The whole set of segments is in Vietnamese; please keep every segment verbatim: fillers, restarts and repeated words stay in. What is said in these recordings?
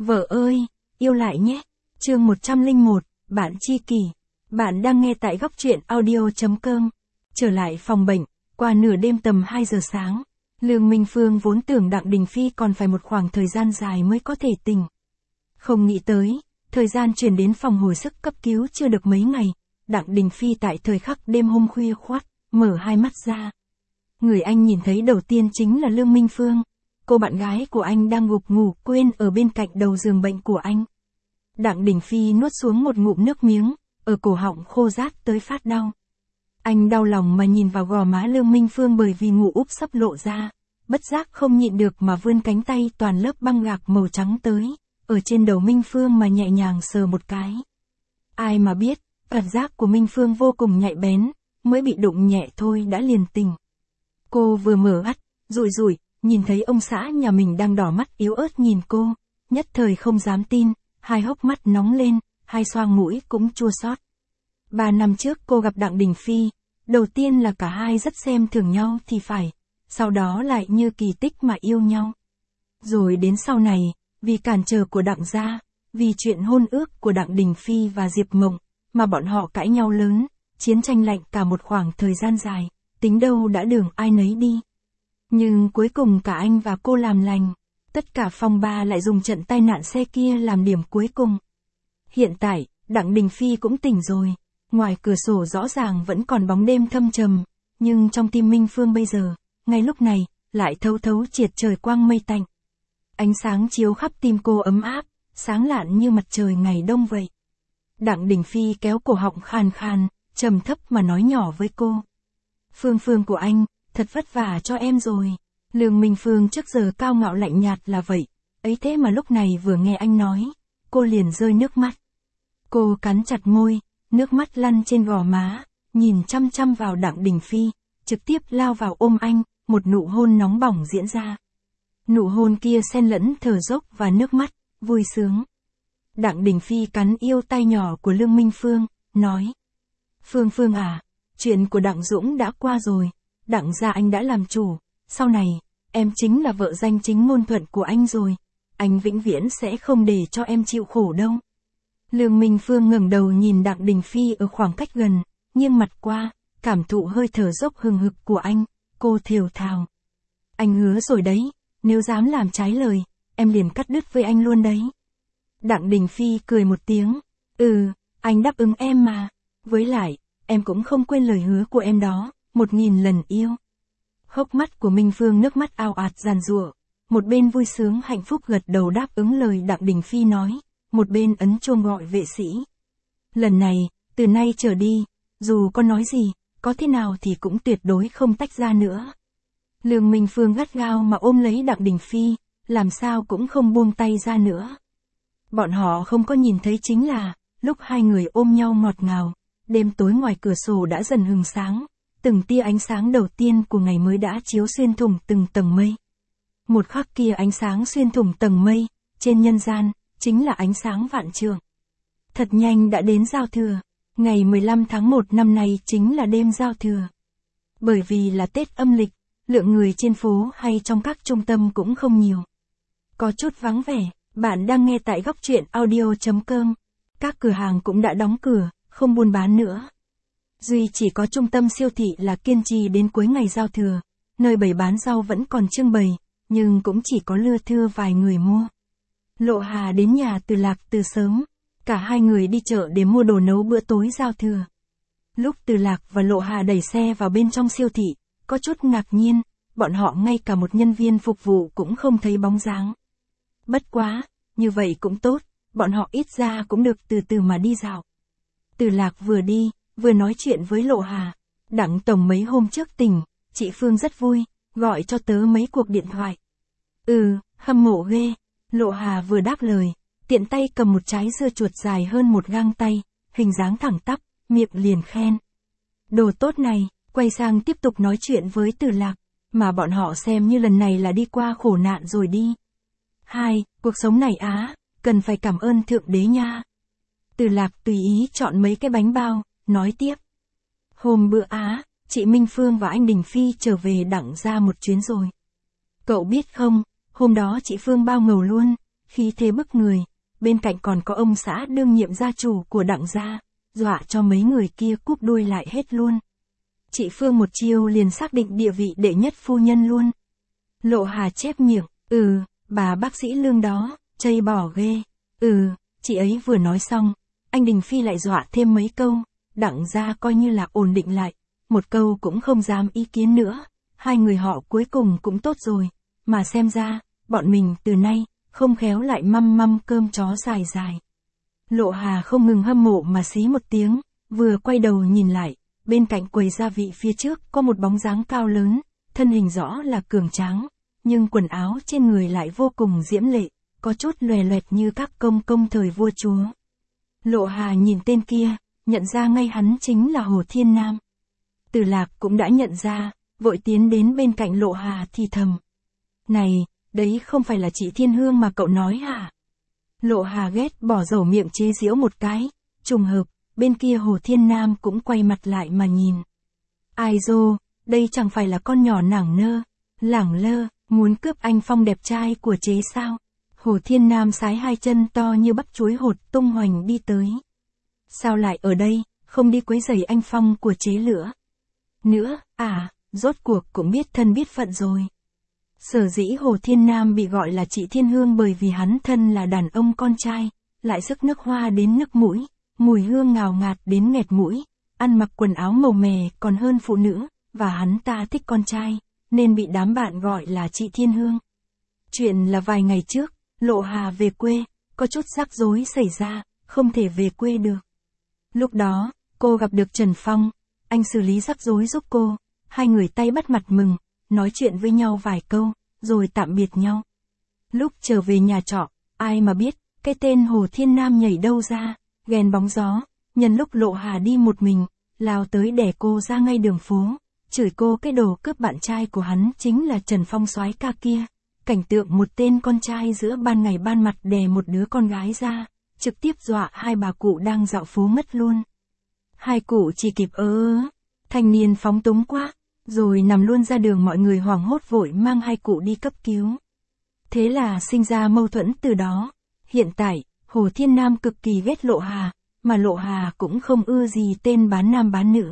Vợ ơi, yêu lại nhé. Chương một trăm lẻ một, bạn tri kỷ. Bạn đang nghe tại góc truyện audio chấm com. Trở lại phòng bệnh, qua nửa đêm tầm hai giờ sáng, Lương Minh Phương vốn tưởng Đặng Đình Phi còn phải một khoảng thời gian dài mới có thể tỉnh. Không nghĩ tới, thời gian chuyển đến phòng hồi sức cấp cứu chưa được mấy ngày, Đặng Đình Phi tại thời khắc đêm hôm khuya khoắt, mở hai mắt ra. Người anh nhìn thấy đầu tiên chính là Lương Minh Phương. Cô bạn gái của anh đang gục ngủ quên ở bên cạnh đầu giường bệnh của anh. Đặng Đình Phi nuốt xuống một ngụm nước miếng, ở cổ họng khô rát tới phát đau. Anh đau lòng mà nhìn vào gò má Lương Minh Phương bởi vì ngủ úp sấp lộ ra, bất giác không nhịn được mà vươn cánh tay toàn lớp băng gạc màu trắng tới, ở trên đầu Minh Phương mà nhẹ nhàng sờ một cái. Ai mà biết, cảm giác của Minh Phương vô cùng nhạy bén, mới bị đụng nhẹ thôi đã liền tỉnh. Cô vừa mở mắt, rụi rụi, nhìn thấy ông xã nhà mình đang đỏ mắt yếu ớt nhìn cô, nhất thời không dám tin, hai hốc mắt nóng lên, hai xoang mũi cũng chua xót. Ba năm trước cô gặp Đặng Đình Phi, đầu tiên là cả hai rất xem thường nhau thì phải, sau đó lại như kỳ tích mà yêu nhau. Rồi đến sau này, vì cản trở của Đặng gia, vì chuyện hôn ước của Đặng Đình Phi và Diệp Mộng, mà bọn họ cãi nhau lớn, chiến tranh lạnh cả một khoảng thời gian dài, tính đâu đã đường ai nấy đi. Nhưng cuối cùng cả anh và cô làm lành, tất cả phong ba lại dùng trận tai nạn xe kia làm điểm cuối cùng. Hiện tại, Đặng Đình Phi cũng tỉnh rồi, ngoài cửa sổ rõ ràng vẫn còn bóng đêm thâm trầm, nhưng trong tim Minh Phương bây giờ, ngay lúc này, lại thấu thấu triệt trời quang mây tạnh. Ánh sáng chiếu khắp tim cô ấm áp, sáng lạn như mặt trời ngày đông vậy. Đặng Đình Phi kéo cổ họng khàn khàn, trầm thấp mà nói nhỏ với cô. Phương Phương của anh, thật vất vả cho em rồi. Lương Minh Phương trước giờ cao ngạo lạnh nhạt là vậy, ấy thế mà lúc này vừa nghe anh nói, cô liền rơi nước mắt. Cô cắn chặt môi, nước mắt lăn trên gò má, nhìn chăm chăm vào Đặng Đình Phi, trực tiếp lao vào ôm anh, một nụ hôn nóng bỏng diễn ra. Nụ hôn kia xen lẫn thở dốc và nước mắt, vui sướng. Đặng Đình Phi cắn yêu tay nhỏ của Lương Minh Phương, nói. Phương Phương à, chuyện của Đặng Dũng đã qua rồi, Đặng gia anh đã làm chủ, sau này, em chính là vợ danh chính ngôn thuận của anh rồi, anh vĩnh viễn sẽ không để cho em chịu khổ đâu. Lương Minh Phương ngẩng đầu nhìn Đặng Đình Phi ở khoảng cách gần, nghiêng mặt qua, cảm thụ hơi thở dốc hừng hực của anh, cô thều thào. Anh hứa rồi đấy, nếu dám làm trái lời, em liền cắt đứt với anh luôn đấy. Đặng Đình Phi cười một tiếng, ừ, anh đáp ứng em mà, với lại, em cũng không quên lời hứa của em đó, một nghìn lần yêu. Hốc mắt của Minh Phương nước mắt ao ạt giàn giụa, một bên vui sướng hạnh phúc gật đầu đáp ứng lời Đặng Đình Phi nói, một bên ấn chuông gọi vệ sĩ. Lần này, từ nay trở đi, dù có nói gì, có thế nào thì cũng tuyệt đối không tách ra nữa. Lương Minh Phương gắt gao mà ôm lấy Đặng Đình Phi, làm sao cũng không buông tay ra nữa. Bọn họ không có nhìn thấy chính là, lúc hai người ôm nhau ngọt ngào, đêm tối ngoài cửa sổ đã dần hừng sáng, từng tia ánh sáng đầu tiên của ngày mới đã chiếu xuyên thủng từng tầng mây. Một khắc kia ánh sáng xuyên thủng tầng mây, trên nhân gian, chính là ánh sáng vạn trượng. Thật nhanh đã đến giao thừa, ngày mười lăm tháng một năm nay chính là đêm giao thừa. Bởi vì là Tết âm lịch, lượng người trên phố hay trong các trung tâm cũng không nhiều. Có chút vắng vẻ, bạn đang nghe tại góc truyện audio chấm com. Các cửa hàng cũng đã đóng cửa, không buôn bán nữa. Duy chỉ có trung tâm siêu thị là kiên trì đến cuối ngày giao thừa, nơi bày bán rau vẫn còn trưng bày, nhưng cũng chỉ có lưa thưa vài người mua. Lộ Hà đến nhà Từ Lạc từ sớm, cả hai người đi chợ để mua đồ nấu bữa tối giao thừa. Lúc Từ Lạc và Lộ Hà đẩy xe vào bên trong siêu thị, có chút ngạc nhiên, bọn họ ngay cả một nhân viên phục vụ cũng không thấy bóng dáng. Bất quá, như vậy cũng tốt, bọn họ ít ra cũng được từ từ mà đi dạo. Từ Lạc vừa đi, vừa nói chuyện với Lộ Hà. Đặng tổng mấy hôm trước tỉnh, chị Phương rất vui, gọi cho tớ mấy cuộc điện thoại. Ừ, hâm mộ ghê. Lộ Hà vừa đáp lời, tiện tay cầm một trái dưa chuột dài hơn một gang tay, hình dáng thẳng tắp, miệng liền khen. Đồ tốt này, quay sang tiếp tục nói chuyện với Từ Lạc, mà bọn họ xem như lần này là đi qua khổ nạn rồi đi. Hai, cuộc sống này á, cần phải cảm ơn Thượng Đế nha. Từ Lạc tùy ý chọn mấy cái bánh bao, nói tiếp. Hôm bữa á, chị Minh Phương và anh Đình Phi trở về Đặng gia một chuyến rồi. Cậu biết không, hôm đó chị Phương bao ngầu luôn, khí thế bức người, bên cạnh còn có ông xã đương nhiệm gia chủ của Đặng gia, dọa cho mấy người kia cúp đuôi lại hết luôn. Chị Phương một chiêu liền xác định địa vị đệ nhất phu nhân luôn. Lộ Hà chép miệng, ừ, bà bác sĩ Lương đó, chây bò ghê, ừ, chị ấy vừa nói xong, anh Đình Phi lại dọa thêm mấy câu, Đặng gia coi như là ổn định lại, một câu cũng không dám ý kiến nữa, hai người họ cuối cùng cũng tốt rồi, mà xem ra, bọn mình từ nay, không khéo lại măm măm cơm chó dài dài. Lộ Hà không ngừng hâm mộ mà xí một tiếng, vừa quay đầu nhìn lại, bên cạnh quầy gia vị phía trước có một bóng dáng cao lớn, thân hình rõ là cường tráng, nhưng quần áo trên người lại vô cùng diễm lệ, có chút lòe loẹt như các công công thời vua chúa. Lộ Hà nhìn tên kia, nhận ra ngay hắn chính là Hồ Thiên Nam. Từ Lạc cũng đã nhận ra, vội tiến đến bên cạnh Lộ Hà thì thầm. Này, đấy không phải là chị Thiên Hương mà cậu nói hả? Lộ Hà ghét bỏ dầu miệng chế giễu một cái, trùng hợp, bên kia Hồ Thiên Nam cũng quay mặt lại mà nhìn. Ai dô, đây chẳng phải là con nhỏ nảng nơ, lẳng lơ, muốn cướp anh Phong đẹp trai của chế sao? Hồ Thiên Nam sái hai chân to như bắp chuối hột tung hoành đi tới. Sao lại ở đây, không đi quấy rầy anh Phong của chế lửa? Nữa, à, rốt cuộc cũng biết thân biết phận rồi. Sở dĩ Hồ Thiên Nam bị gọi là chị Thiên Hương bởi vì hắn thân là đàn ông con trai, lại sức nước hoa đến nước mũi, mùi hương ngào ngạt đến nghẹt mũi, ăn mặc quần áo màu mè còn hơn phụ nữ, và hắn ta thích con trai, nên bị đám bạn gọi là chị Thiên Hương. Chuyện là vài ngày trước, Lộ Hà về quê, có chút rắc rối xảy ra, không thể về quê được. Lúc đó, cô gặp được Trần Phong, anh xử lý rắc rối giúp cô, hai người tay bắt mặt mừng, nói chuyện với nhau vài câu, rồi tạm biệt nhau. Lúc trở về nhà trọ, ai mà biết, cái tên Hồ Thiên Nam nhảy đâu ra, ghen bóng gió, nhân lúc Lộ Hà đi một mình, lao tới đè cô ra ngay đường phố, chửi cô cái đồ cướp bạn trai của hắn chính là Trần Phong soái ca kia. Cảnh tượng một tên con trai giữa ban ngày ban mặt đè một đứa con gái ra, trực tiếp dọa hai bà cụ đang dạo phố ngất luôn. Hai cụ chỉ kịp ớ ớ, thanh niên phóng túng quá, rồi nằm luôn ra đường, mọi người hoảng hốt vội mang hai cụ đi cấp cứu. Thế là sinh ra mâu thuẫn từ đó. Hiện tại, Hồ Thiên Nam cực kỳ ghét Lộ Hà, mà Lộ Hà cũng không ưa gì tên bán nam bán nữ.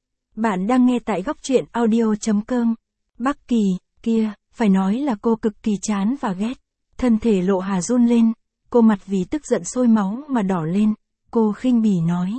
Bạn đang nghe tại góc truyện audio chấm com. Bắc Kỳ, kia, phải nói là cô cực kỳ chán và ghét. Thân thể Lộ Hà run lên, cô mặt vì tức giận sôi máu mà đỏ lên, cô khinh bỉ nói.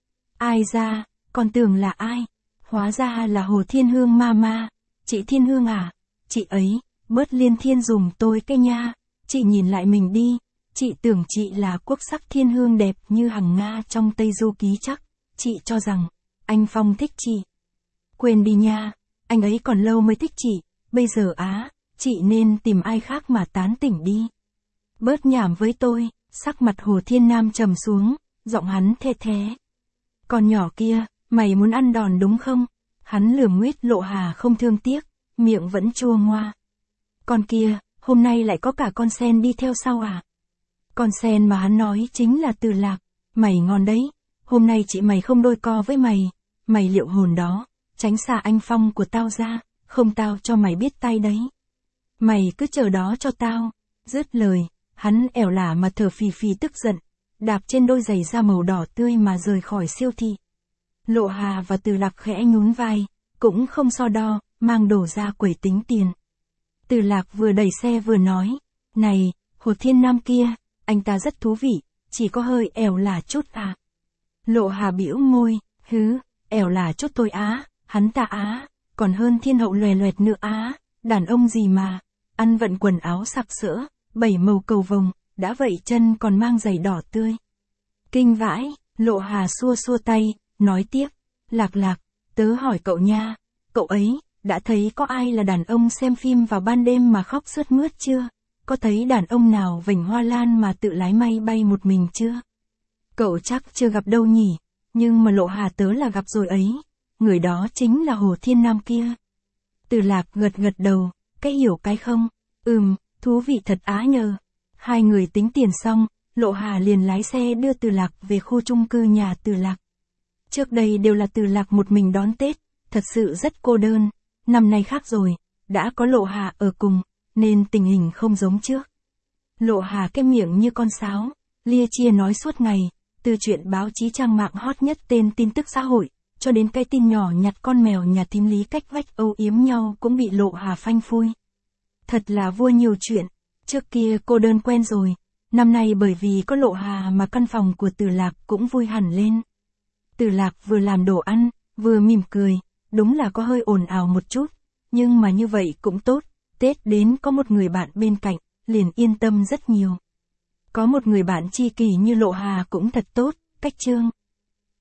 Ai ra, còn tưởng là ai? Hóa ra là Hồ Thiên Hương mama. Chị Thiên Hương à? Chị ấy, bớt liên thiên dùng tôi cái nha. Chị nhìn lại mình đi. Chị tưởng chị là quốc sắc thiên hương đẹp như Hằng Nga trong Tây Du Ký chắc. Chị cho rằng, anh Phong thích chị. Quên đi nha, anh ấy còn lâu mới thích chị. Bây giờ á, chị nên tìm ai khác mà tán tỉnh đi. Bớt nhảm với tôi. Sắc mặt Hồ Thiên Nam trầm xuống, giọng hắn the thé. Con nhỏ kia, mày muốn ăn đòn đúng không? Hắn lườm nguyết Lộ Hà không thương tiếc, miệng vẫn chua ngoa. Con kia, hôm nay lại có cả con sen đi theo sau à? Con sen mà hắn nói chính là Từ Lạc. Mày ngon đấy, hôm nay chị mày không đôi co với mày. Mày liệu hồn đó, tránh xa anh Phong của tao ra, không tao cho mày biết tay đấy. Mày cứ chờ đó cho tao. Dứt lời, hắn ẻo lả mà thở phì phì tức giận, đạp trên đôi giày da màu đỏ tươi mà rời khỏi siêu thị. Lộ Hà và Từ Lạc khẽ nhún vai, cũng không so đo, mang đồ ra quầy tính tiền. Từ Lạc vừa đẩy xe vừa nói, này, Hồ Thiên Nam kia, anh ta rất thú vị, chỉ có hơi ẻo lả chút à. Lộ Hà bĩu môi, hứ, ẻo lả chút thôi á, hắn ta á, còn hơn thiên hậu lòe loẹt nữa á, đàn ông gì mà, ăn vận quần áo sặc sỡ, bảy màu cầu vồng, đã vậy chân còn mang giày đỏ tươi. Kinh vãi, Lộ Hà xua xua tay, nói tiếp, Lạc Lạc, tớ hỏi cậu nha, cậu ấy, đã thấy có ai là đàn ông xem phim vào ban đêm mà khóc sướt mướt chưa? Có thấy đàn ông nào vểnh hoa lan mà tự lái máy bay một mình chưa? Cậu chắc chưa gặp đâu nhỉ, nhưng mà Lộ Hà tớ là gặp rồi ấy, người đó chính là Hồ Thiên Nam kia. Từ Lạc gật gật đầu, cái hiểu cái không, ừm, thú vị thật á nhờ. Hai người tính tiền xong, Lộ Hà liền lái xe đưa Từ Lạc về khu chung cư nhà Từ Lạc. Trước đây đều là Từ Lạc một mình đón Tết, thật sự rất cô đơn, năm nay khác rồi, đã có Lộ Hà ở cùng, nên tình hình không giống trước. Lộ Hà cái miệng như con sáo, lia chia nói suốt ngày, từ chuyện báo chí trang mạng hot nhất tên tin tức xã hội, cho đến cái tin nhỏ nhặt con mèo nhà thím Lý cách vách âu yếm nhau cũng bị Lộ Hà phanh phui. Thật là vua nhiều chuyện, trước kia cô đơn quen rồi, năm nay bởi vì có Lộ Hà mà căn phòng của Tử Lạc cũng vui hẳn lên. Tử Lạc vừa làm đồ ăn, vừa mỉm cười, đúng là có hơi ồn ào một chút, nhưng mà như vậy cũng tốt, Tết đến có một người bạn bên cạnh, liền yên tâm rất nhiều. Có một người bạn tri kỷ như Lộ Hà cũng thật tốt, cách Trương.